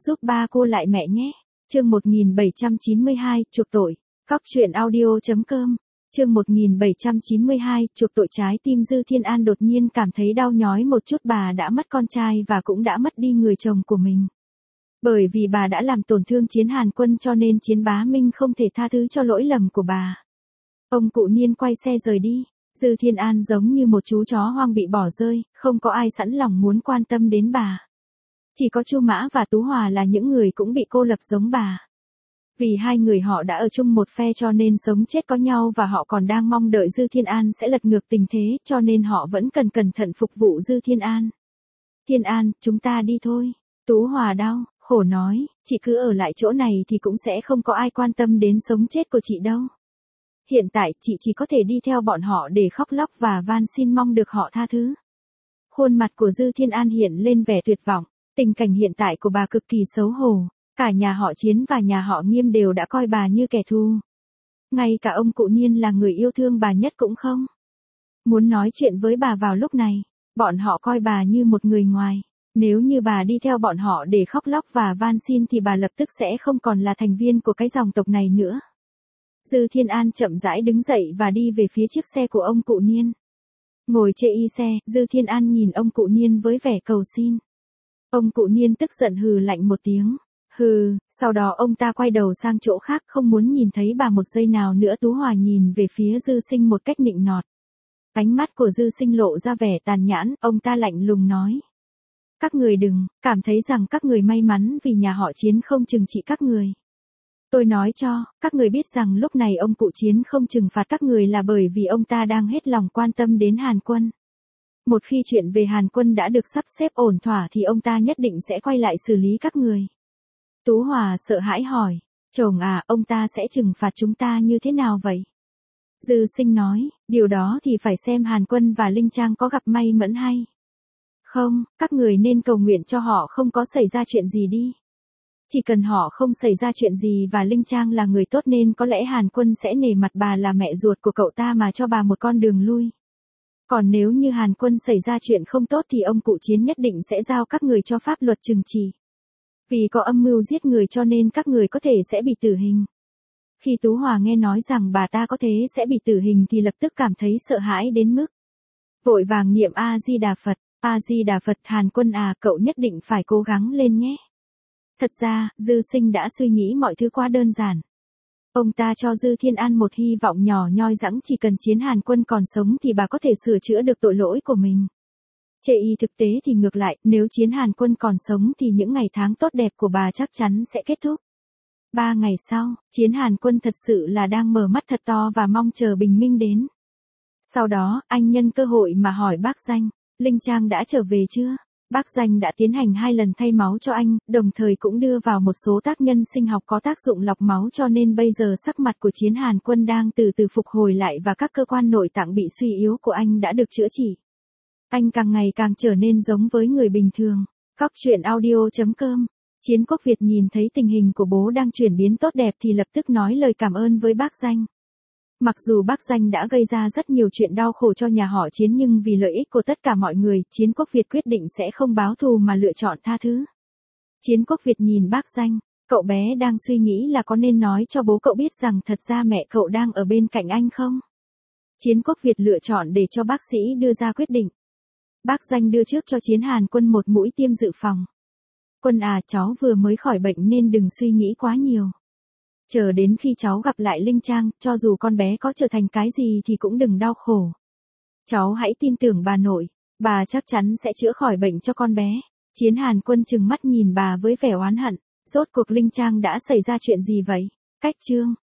giúp ba cô lại mẹ nhé. Chương 1792, chuộc tội. Cóc truyện audio.com. Chương 1792, chuộc tội. Trái tim Dư Thiên An đột nhiên cảm thấy đau nhói một chút. Bà đã mất con trai và cũng đã mất đi người chồng của mình. Bởi vì bà đã làm tổn thương Chiến Hàn Quân cho nên Chiến Bá Minh không thể tha thứ cho lỗi lầm của bà. Ông cụ Niên quay xe rời đi. Dư Thiên An giống như một chú chó hoang bị bỏ rơi, không có ai sẵn lòng muốn quan tâm đến bà. Chỉ có Chu Mã và Tú Hòa là những người cũng bị cô lập giống bà. Vì hai người họ đã ở chung một phe cho nên sống chết có nhau và họ còn đang mong đợi Dư Thiên An sẽ lật ngược tình thế cho nên họ vẫn cần cẩn thận phục vụ Dư Thiên An. Thiên An, chúng ta đi thôi. Tú Hòa đau, khổ nói, chị cứ ở lại chỗ này thì cũng sẽ không có ai quan tâm đến sống chết của chị đâu. Hiện tại chị chỉ có thể đi theo bọn họ để khóc lóc và van xin mong được họ tha thứ. Khuôn mặt của Dư Thiên An hiện lên vẻ tuyệt vọng, tình cảnh hiện tại của bà cực kỳ xấu hổ, cả nhà họ Chiến và nhà họ Nghiêm đều đã coi bà như kẻ thù. Ngay cả ông cụ Niên là người yêu thương bà nhất cũng không muốn nói chuyện với bà vào lúc này, bọn họ coi bà như một người ngoài. Nếu như bà đi theo bọn họ để khóc lóc và van xin thì bà lập tức sẽ không còn là thành viên của cái dòng tộc này nữa. Dư Thiên An chậm rãi đứng dậy và đi về phía chiếc xe của ông cụ Niên. Ngồi chê y xe, Dư Thiên An nhìn ông cụ Niên với vẻ cầu xin. Ông cụ Niên tức giận hừ lạnh một tiếng. Hừ, sau đó ông ta quay đầu sang chỗ khác không muốn nhìn thấy bà một giây nào nữa. Tú Hòa nhìn về phía Dư Sinh một cách nịnh nọt. Ánh mắt của Dư Sinh lộ ra vẻ tàn nhẫn, ông ta lạnh lùng nói. Các người đừng cảm thấy rằng các người may mắn vì nhà họ Chiến không trừng trị các người. Tôi nói cho các người biết rằng lúc này ông cụ Chiến không trừng phạt các người là bởi vì ông ta đang hết lòng quan tâm đến Hàn Quân. Một khi chuyện về Hàn Quân đã được sắp xếp ổn thỏa thì ông ta nhất định sẽ quay lại xử lý các người. Tú Hòa sợ hãi hỏi, chồng à, ông ta sẽ trừng phạt chúng ta như thế nào vậy? Dư Sinh nói, điều đó thì phải xem Hàn Quân và Linh Trang có gặp may mắn hay không, các người nên cầu nguyện cho họ không có xảy ra chuyện gì đi. Chỉ cần họ không xảy ra chuyện gì và Linh Trang là người tốt nên có lẽ Hàn Quân sẽ nể mặt bà là mẹ ruột của cậu ta mà cho bà một con đường lui. Còn nếu như Hàn Quân xảy ra chuyện không tốt thì ông cụ Chiến nhất định sẽ giao các người cho pháp luật trừng trị. Vì có âm mưu giết người cho nên các người có thể sẽ bị tử hình. Khi Tú Hòa nghe nói rằng bà ta có thể sẽ bị tử hình thì lập tức cảm thấy sợ hãi đến mức vội vàng niệm A-di-đà Phật. A-di-đà Phật. Hàn Quân à, cậu nhất định phải cố gắng lên nhé. Thật ra, Dư Sinh đã suy nghĩ mọi thứ quá đơn giản. Ông ta cho Dư Thiên An một hy vọng nhỏ nhoi rằng chỉ cần Chiến Hàn Quân còn sống thì bà có thể sửa chữa được tội lỗi của mình. Chê y thực tế thì ngược lại, nếu Chiến Hàn Quân còn sống thì những ngày tháng tốt đẹp của bà chắc chắn sẽ kết thúc. 3 ngày sau, Chiến Hàn Quân thật sự là đang mở mắt thật to và mong chờ bình minh đến. Sau đó, anh nhân cơ hội mà hỏi bác Danh, Linh Trang đã trở về chưa? Bác Danh đã tiến hành 2 lần thay máu cho anh, đồng thời cũng đưa vào một số tác nhân sinh học có tác dụng lọc máu cho nên bây giờ sắc mặt của Chiến Hàn Quân đang từ từ phục hồi lại và các cơ quan nội tạng bị suy yếu của anh đã được chữa trị. Anh càng ngày càng trở nên giống với người bình thường. Cóc truyện audio.com. Chiến Quốc Việt nhìn thấy tình hình của bố đang chuyển biến tốt đẹp thì lập tức nói lời cảm ơn với bác Danh. Mặc dù bác Danh đã gây ra rất nhiều chuyện đau khổ cho nhà họ Chiến nhưng vì lợi ích của tất cả mọi người, Chiến Quốc Việt quyết định sẽ không báo thù mà lựa chọn tha thứ. Chiến Quốc Việt nhìn bác Danh, cậu bé đang suy nghĩ là có nên nói cho bố cậu biết rằng thật ra mẹ cậu đang ở bên cạnh anh không? Chiến Quốc Việt lựa chọn để cho bác sĩ đưa ra quyết định. Bác Danh đưa trước cho Chiến Hàn Quân một mũi tiêm dự phòng. Quân à, cháu vừa mới khỏi bệnh nên đừng suy nghĩ quá nhiều. Chờ đến khi cháu gặp lại Linh Trang, cho dù con bé có trở thành cái gì thì cũng đừng đau khổ. Cháu hãy tin tưởng bà nội, bà chắc chắn sẽ chữa khỏi bệnh cho con bé. Chiến Hàn Quân trừng mắt nhìn bà với vẻ oán hận, rốt cuộc Linh Trang đã xảy ra chuyện gì vậy? Cách chương